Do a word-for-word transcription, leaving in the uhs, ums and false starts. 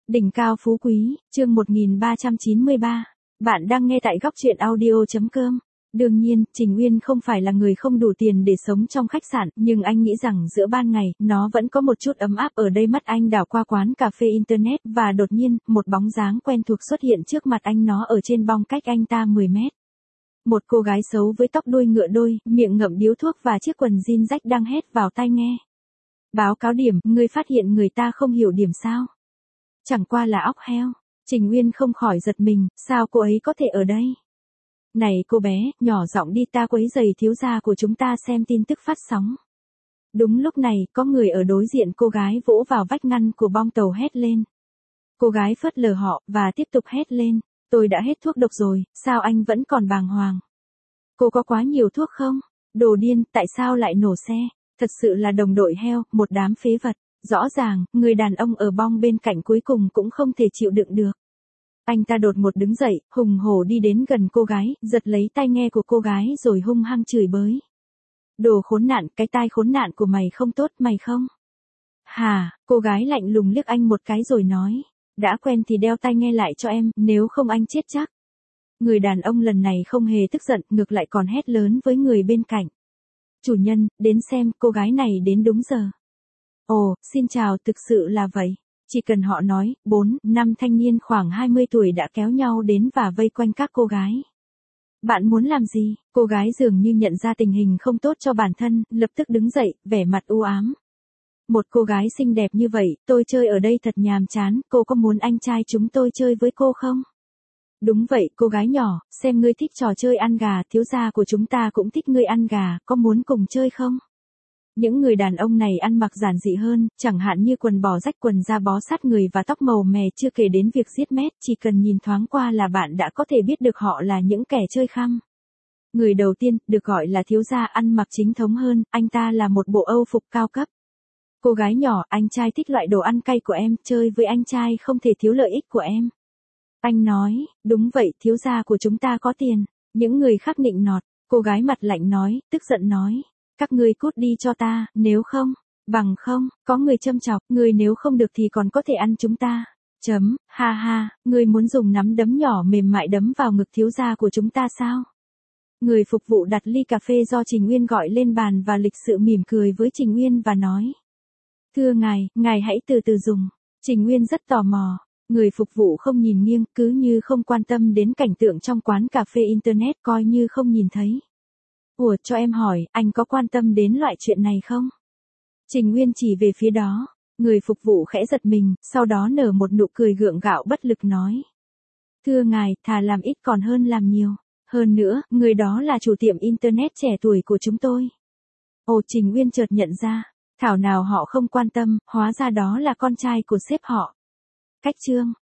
Đỉnh cao phú quý, chương một nghìn ba trăm chín mươi ba. Bạn đang nghe tại góc truyện audio chấm com. Đương nhiên, Trình Uyên không phải là người không đủ tiền để sống trong khách sạn, nhưng anh nghĩ rằng giữa ban ngày, nó vẫn có một chút ấm áp ở đây. Mắt anh đảo qua quán cà phê Internet và đột nhiên, một bóng dáng quen thuộc xuất hiện trước mặt anh, nó ở trên bong cách anh ta mười mét. Một cô gái xấu với tóc đuôi ngựa đôi, miệng ngậm điếu thuốc và chiếc quần jean rách đang hét vào tai nghe. Báo cáo điểm, ngươi phát hiện người ta không hiểu điểm sao? Chẳng qua là óc heo. Trình Uyên không khỏi giật mình, sao cô ấy có thể ở đây? Này cô bé, nhỏ giọng đi, ta quấy giày thiếu gia của chúng ta xem tin tức phát sóng. Đúng lúc này, có người ở đối diện cô gái vỗ vào vách ngăn của bong tàu hét lên. Cô gái phớt lờ họ, và tiếp tục hét lên. Tôi đã hết thuốc độc rồi, sao anh vẫn còn bàng hoàng? Cô có quá nhiều thuốc không? Đồ điên, tại sao lại nổ xe? Thật sự là đồng đội heo, một đám phế vật. Rõ ràng, người đàn ông ở bong bên cạnh cuối cùng cũng không thể chịu đựng được. Anh ta đột ngột đứng dậy, hùng hổ đi đến gần cô gái, giật lấy tai nghe của cô gái rồi hung hăng chửi bới. Đồ khốn nạn, cái tai khốn nạn của mày không tốt, mày không? Hà, cô gái lạnh lùng liếc anh một cái rồi nói. Đã quen thì đeo tai nghe lại cho em, nếu không anh chết chắc. Người đàn ông lần này không hề tức giận, ngược lại còn hét lớn với người bên cạnh. Chủ nhân, đến xem, cô gái này đến đúng giờ. Ồ, xin chào, thực sự là vậy. Chỉ cần họ nói, bốn, năm thanh niên khoảng hai mươi tuổi đã kéo nhau đến và vây quanh các cô gái. Bạn muốn làm gì? Cô gái dường như nhận ra tình hình không tốt cho bản thân, lập tức đứng dậy, vẻ mặt u ám. Một cô gái xinh đẹp như vậy, tôi chơi ở đây thật nhàm chán, cô có muốn anh trai chúng tôi chơi với cô không? Đúng vậy, cô gái nhỏ, xem ngươi thích trò chơi ăn gà, thiếu gia của chúng ta cũng thích ngươi ăn gà, có muốn cùng chơi không? Những người đàn ông này ăn mặc giản dị hơn, chẳng hạn như quần bò rách, quần da bó sát người và tóc màu mè, chưa kể đến việc giết mét, chỉ cần nhìn thoáng qua là bạn đã có thể biết được họ là những kẻ chơi khăm. Người đầu tiên, được gọi là thiếu gia, ăn mặc chính thống hơn, anh ta là một bộ âu phục cao cấp. Cô gái nhỏ, anh trai thích loại đồ ăn cay của em, chơi với anh trai không thể thiếu lợi ích của em. Anh nói, đúng vậy, thiếu gia của chúng ta có tiền. Những người khác nịnh nọt, cô gái mặt lạnh nói, tức giận nói. Các ngươi cút đi cho ta, nếu không, bằng không, có người châm chọc, người nếu không được thì còn có thể ăn chúng ta. Chấm, ha ha, người muốn dùng nắm đấm nhỏ mềm mại đấm vào ngực thiếu gia của chúng ta sao? Người phục vụ đặt ly cà phê do Trình Uyên gọi lên bàn và lịch sự mỉm cười với Trình Uyên và nói. Thưa ngài, ngài hãy từ từ dùng. Trình Uyên rất tò mò. Người phục vụ không nhìn nghiêng, cứ như không quan tâm đến cảnh tượng trong quán cà phê Internet, coi như không nhìn thấy. Ủa, cho em hỏi, anh có quan tâm đến loại chuyện này không? Trình Uyên chỉ về phía đó. Người phục vụ khẽ giật mình, sau đó nở một nụ cười gượng gạo bất lực nói. Thưa ngài, thà làm ít còn hơn làm nhiều. Hơn nữa, người đó là chủ tiệm Internet trẻ tuổi của chúng tôi. Ồ, Trình Uyên chợt nhận ra. Thảo nào họ không quan tâm, hóa ra đó là con trai của sếp họ. Cách chương.